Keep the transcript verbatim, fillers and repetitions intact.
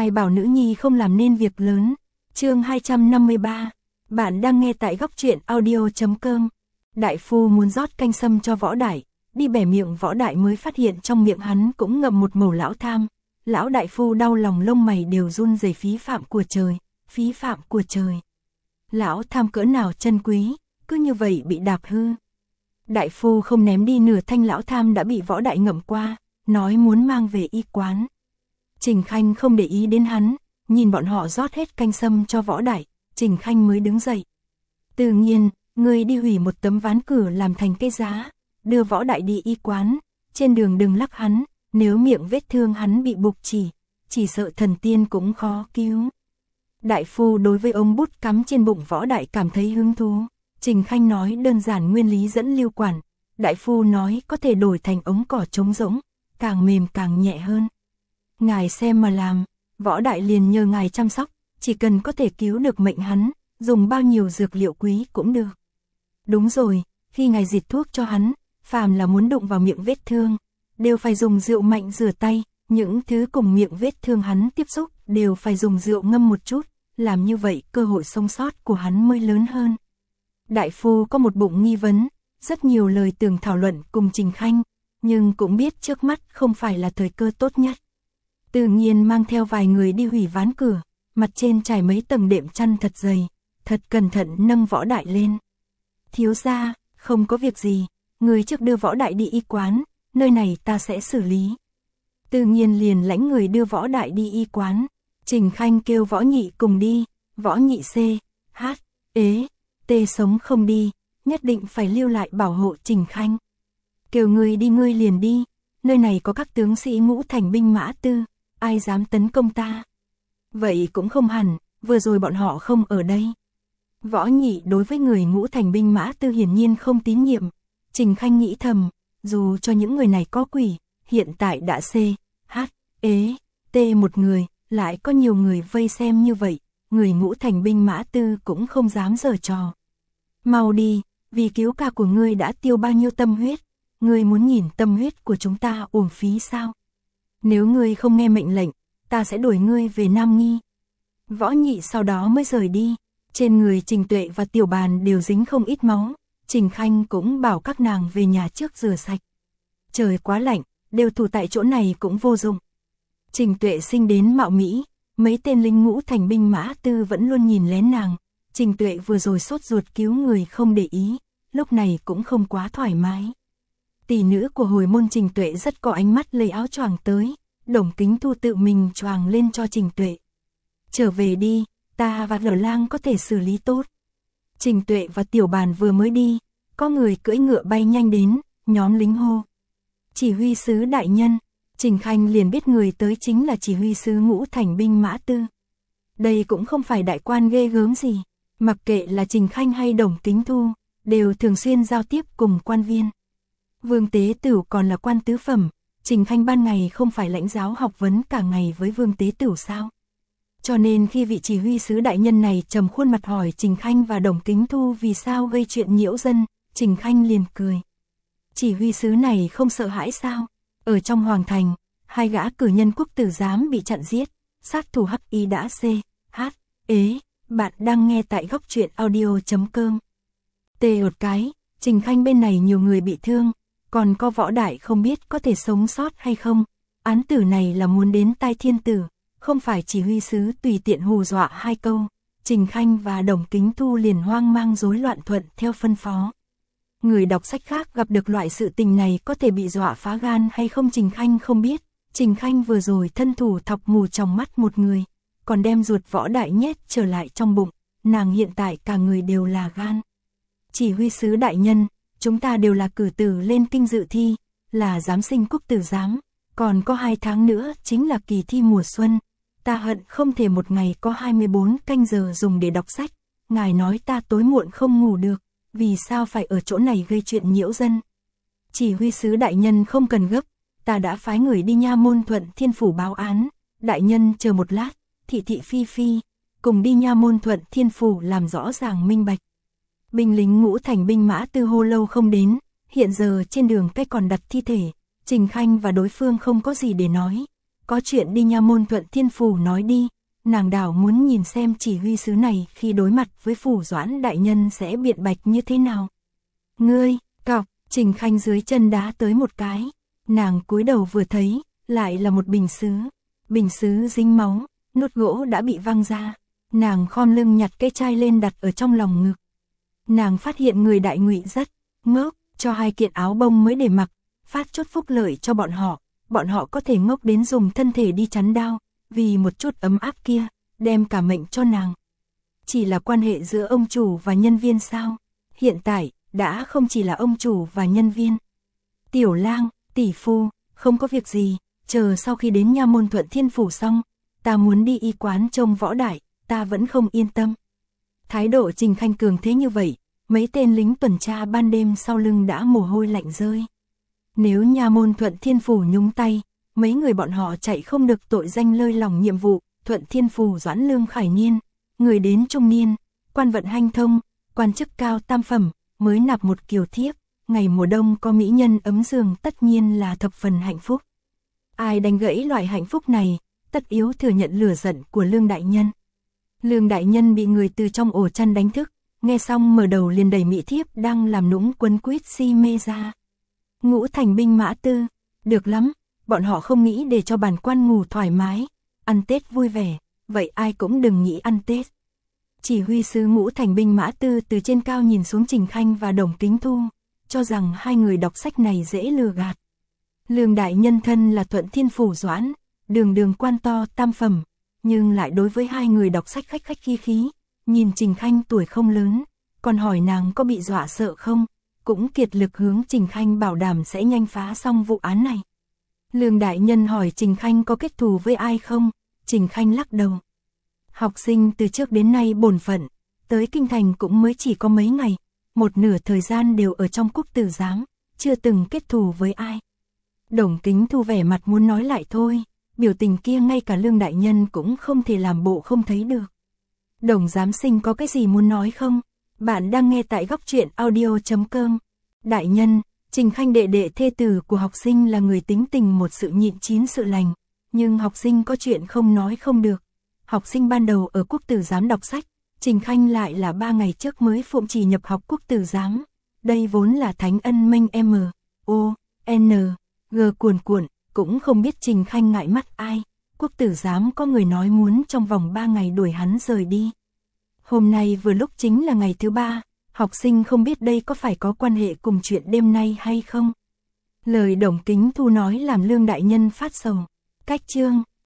Ai bảo nữ nhi không làm nên việc lớn. Chương hai trăm năm mươi ba. Bạn đang nghe tại góc truyện audio chấm com. Đại phu muốn rót canh sâm cho Võ Đại, đi bẻ miệng Võ Đại mới phát hiện trong miệng hắn cũng ngậm một mẩu lão tham. Lão đại phu đau lòng lông mày đều run rẩy. Phí phạm của trời, phí phạm của trời. Lão tham cỡ nào chân quý, cứ như vậy bị đạp hư. Đại phu không ném đi nửa thanh lão tham đã bị Võ Đại ngậm qua, nói muốn mang về y quán. Trình Khanh không để ý đến hắn, nhìn bọn họ rót hết canh sâm cho Võ Đại, Trình Khanh mới đứng dậy. Tự nhiên, ngươi đi hủy một tấm ván cửa làm thành cái giá, đưa Võ Đại đi y quán, trên đường đừng lắc hắn, nếu miệng vết thương hắn bị bục chỉ, chỉ sợ thần tiên cũng khó cứu. Đại phu đối với ống bút cắm trên bụng Võ Đại cảm thấy hứng thú. Trình Khanh nói đơn giản nguyên lý dẫn lưu quản, đại phu nói có thể đổi thành ống cỏ trống rỗng, càng mềm càng nhẹ hơn. Ngài xem mà làm, Võ Đại liền nhờ ngài chăm sóc, chỉ cần có thể cứu được mệnh hắn, dùng bao nhiêu dược liệu quý cũng được. Đúng rồi, khi ngài diệt thuốc cho hắn, phàm là muốn đụng vào miệng vết thương, đều phải dùng rượu mạnh rửa tay, những thứ cùng miệng vết thương hắn tiếp xúc đều phải dùng rượu ngâm một chút, làm như vậy cơ hội sống sót của hắn mới lớn hơn. Đại phu có một bụng nghi vấn, rất nhiều lời tưởng thảo luận cùng Trình Khanh, nhưng cũng biết trước mắt không phải là thời cơ tốt nhất. Tự nhiên mang theo vài người đi hủy ván cửa, mặt trên trải mấy tầng đệm chăn thật dày, thật cẩn thận nâng Võ Đại lên. Thiếu gia, không có việc gì, người trước đưa Võ Đại đi y quán, nơi này ta sẽ xử lý. Tự nhiên liền lãnh người đưa Võ Đại đi y quán. Trình Khanh kêu Võ Nhị cùng đi, Võ Nhị C, H, ế, T sống không đi, nhất định phải lưu lại bảo hộ Trình Khanh. Kêu người đi ngươi liền đi, nơi này có các tướng sĩ ngũ thành binh mã tư, ai dám tấn công ta. Vậy cũng không hẳn, vừa rồi bọn họ không ở đây. Võ Nhị đối với người ngũ thành binh mã tư hiển nhiên không tín nhiệm. Trình Khanh nghĩ thầm, dù cho những người này có quỷ, hiện tại đã C, H, ế, T một người, lại có nhiều người vây xem như vậy, người ngũ thành binh mã tư cũng không dám giở trò. Mau đi, vì cứu ca của ngươi đã tiêu bao nhiêu tâm huyết, ngươi muốn nhìn tâm huyết của chúng ta uổng phí sao? Nếu ngươi không nghe mệnh lệnh, ta sẽ đuổi ngươi về Nam Nghi. Võ Nhị sau đó mới rời đi, trên người Trình Tuệ và Tiểu Bàn đều dính không ít máu, Trình Khanh cũng bảo các nàng về nhà trước rửa sạch. Trời quá lạnh, đều thủ tại chỗ này cũng vô dụng. Trình Tuệ sinh đến mạo mỹ, mấy tên lính ngũ thành binh mã tư vẫn luôn nhìn lén nàng. Trình Tuệ vừa rồi sốt ruột cứu người không để ý, lúc này cũng không quá thoải mái. Tỷ nữ của hồi môn Trình Tuệ rất có ánh mắt lấy áo choàng tới, Đồng Kính Thu tự mình choàng lên cho Trình Tuệ. Trở về đi, ta và Lở Lang có thể xử lý tốt. Trình Tuệ và Tiểu Bàn vừa mới đi, có người cưỡi ngựa bay nhanh đến, nhóm lính hô. Chỉ huy sứ đại nhân. Trình Khanh liền biết người tới chính là chỉ huy sứ ngũ thành binh mã tư. Đây cũng không phải đại quan ghê gớm gì, mặc kệ là Trình Khanh hay Đồng Kính Thu, đều thường xuyên giao tiếp cùng quan viên. Vương Tế Tửu còn là quan tứ phẩm, Trình Khanh ban ngày không phải lãnh giáo học vấn cả ngày với Vương Tế Tửu sao? Cho nên khi vị chỉ huy sứ đại nhân này trầm khuôn mặt hỏi Trình Khanh và Đồng Kính Thu vì sao gây chuyện nhiễu dân, Trình Khanh liền cười. Chỉ huy sứ này không sợ hãi sao? Ở trong hoàng thành, hai gã cử nhân quốc tử giám bị chặn giết, sát thủ hắc y đã C, H, ế, bạn đang nghe tại góc truyện audio chấm com. Tê một cái, Trình Khanh bên này nhiều người bị thương, còn có Võ Đại không biết có thể sống sót hay không. Án tử này là muốn đến tai thiên tử, không phải chỉ huy sứ tùy tiện hù dọa hai câu. Trình Khanh và Đồng Kính Thu liền hoang mang rối loạn thuận theo phân phó. Người đọc sách khác gặp được loại sự tình này có thể bị dọa phá gan hay không Trình Khanh không biết. Trình Khanh vừa rồi thân thủ thọc mù trong mắt một người, còn đem ruột Võ Đại nhét trở lại trong bụng, nàng hiện tại cả người đều là gan. Chỉ huy sứ đại nhân, chúng ta đều là cử tử lên kinh dự thi, là giám sinh quốc tử giám, còn có hai tháng nữa chính là kỳ thi mùa xuân, ta hận không thể một ngày có hai mươi bốn canh giờ dùng để đọc sách, ngài nói ta tối muộn không ngủ được. Vì sao phải ở chỗ này gây chuyện nhiễu dân? Chỉ huy sứ đại nhân không cần gấp, ta đã phái người đi nha môn Thuận Thiên Phủ báo án, đại nhân chờ một lát, Thị Thị Phi Phi, cùng đi nha môn Thuận Thiên Phủ làm rõ ràng minh bạch. Binh lính ngũ thành binh mã tư hô lâu không đến, hiện giờ trên đường cách còn đặt thi thể, Trình Khanh và đối phương không có gì để nói, có chuyện đi Nha Môn Thuận Thiên Phủ nói đi, nàng đảo muốn nhìn xem chỉ huy sứ này khi đối mặt với Phủ Doãn đại nhân sẽ biện bạch như thế nào. Ngươi, cọc, Trình Khanh dưới chân đá tới một cái, nàng cúi đầu vừa thấy, lại là một bình sứ, bình sứ dính máu, nút gỗ đã bị văng ra, nàng khom lưng nhặt cái chai lên đặt ở trong lòng ngực. Nàng phát hiện người Đại Ngụy rất ngốc, cho hai kiện áo bông mới để mặc, phát chút phúc lợi cho bọn họ, bọn họ có thể ngốc đến dùng thân thể đi chắn đao, vì một chút ấm áp kia, đem cả mệnh cho nàng. Chỉ là quan hệ giữa ông chủ và nhân viên sao? Hiện tại, đã không chỉ là ông chủ và nhân viên. Tiểu Lang, tỷ phu, không có việc gì, chờ sau khi đến Nha Môn Thuận Thiên Phủ xong, ta muốn đi y quán trông Võ Đại, ta vẫn không yên tâm. Thái độ Trình Khanh cường thế như vậy, mấy tên lính tuần tra ban đêm sau lưng đã mồ hôi lạnh rơi. Nếu Nha Môn Thuận Thiên Phủ nhúng tay, mấy người bọn họ chạy không được tội danh lơi lỏng nhiệm vụ. Thuận Thiên Phủ Doãn Lương Khải Niên, người đến trung niên, quan vận hanh thông, quan chức cao tam phẩm, mới nạp một kiều thiếp, ngày mùa đông có mỹ nhân ấm giường tất nhiên là thập phần hạnh phúc. Ai đánh gãy loại hạnh phúc này, tất yếu thừa nhận lửa giận của Lương đại nhân. Lương đại nhân bị người từ trong ổ chăn đánh thức, nghe xong mở đầu liền đẩy mỹ thiếp đang làm nũng quấn quýt si mê ra. Ngũ thành binh mã tư, được lắm, bọn họ không nghĩ để cho bản quan ngủ thoải mái, ăn Tết vui vẻ, vậy ai cũng đừng nghĩ ăn Tết. Chỉ huy sứ Ngũ thành binh mã tư từ trên cao nhìn xuống Trình Khanh và Đồng Kính Thu, cho rằng hai người đọc sách này dễ lừa gạt. Lương đại nhân thân là Thuận Thiên Phủ Doãn, đường đường quan to tam phẩm, nhưng lại đối với hai người đọc sách khách khách khí khí, nhìn Trình Khanh tuổi không lớn, còn hỏi nàng có bị dọa sợ không, cũng kiệt lực hướng Trình Khanh bảo đảm sẽ nhanh phá xong vụ án này. Lương đại nhân hỏi Trình Khanh có kết thù với ai không, Trình Khanh lắc đầu. Học sinh từ trước đến nay bổn phận, tới kinh thành cũng mới chỉ có mấy ngày, một nửa thời gian đều ở trong Quốc tử giám, chưa từng kết thù với ai. Đồng Kính Thu vẻ mặt muốn nói lại thôi, biểu tình kia ngay cả Lương đại nhân cũng không thể làm bộ không thấy được. Đồng giám sinh có cái gì muốn nói không? Bạn đang nghe tại góc truyện audio chấm com. Đại nhân, Trình Khanh đệ đệ thê tử của học sinh là người tính tình một sự nhịn chín sự lành, nhưng học sinh có chuyện không nói không được. Học sinh ban đầu ở Quốc tử giám đọc sách, Trình Khanh lại là ba ngày trước mới phụng chỉ nhập học Quốc tử giám. Đây vốn là thánh ân mênh M, O, N, G cuồn cuộn, cũng không biết Trình Khanh ngại mắt ai. Quốc tử giám có người nói muốn trong vòng ba ngày đuổi hắn rời đi. Hôm nay vừa lúc chính là ngày thứ ba, học sinh không biết đây có phải có quan hệ cùng chuyện đêm nay hay không. Lời Đồng Kính Thu nói làm Lương đại nhân phát sầu. Cách chương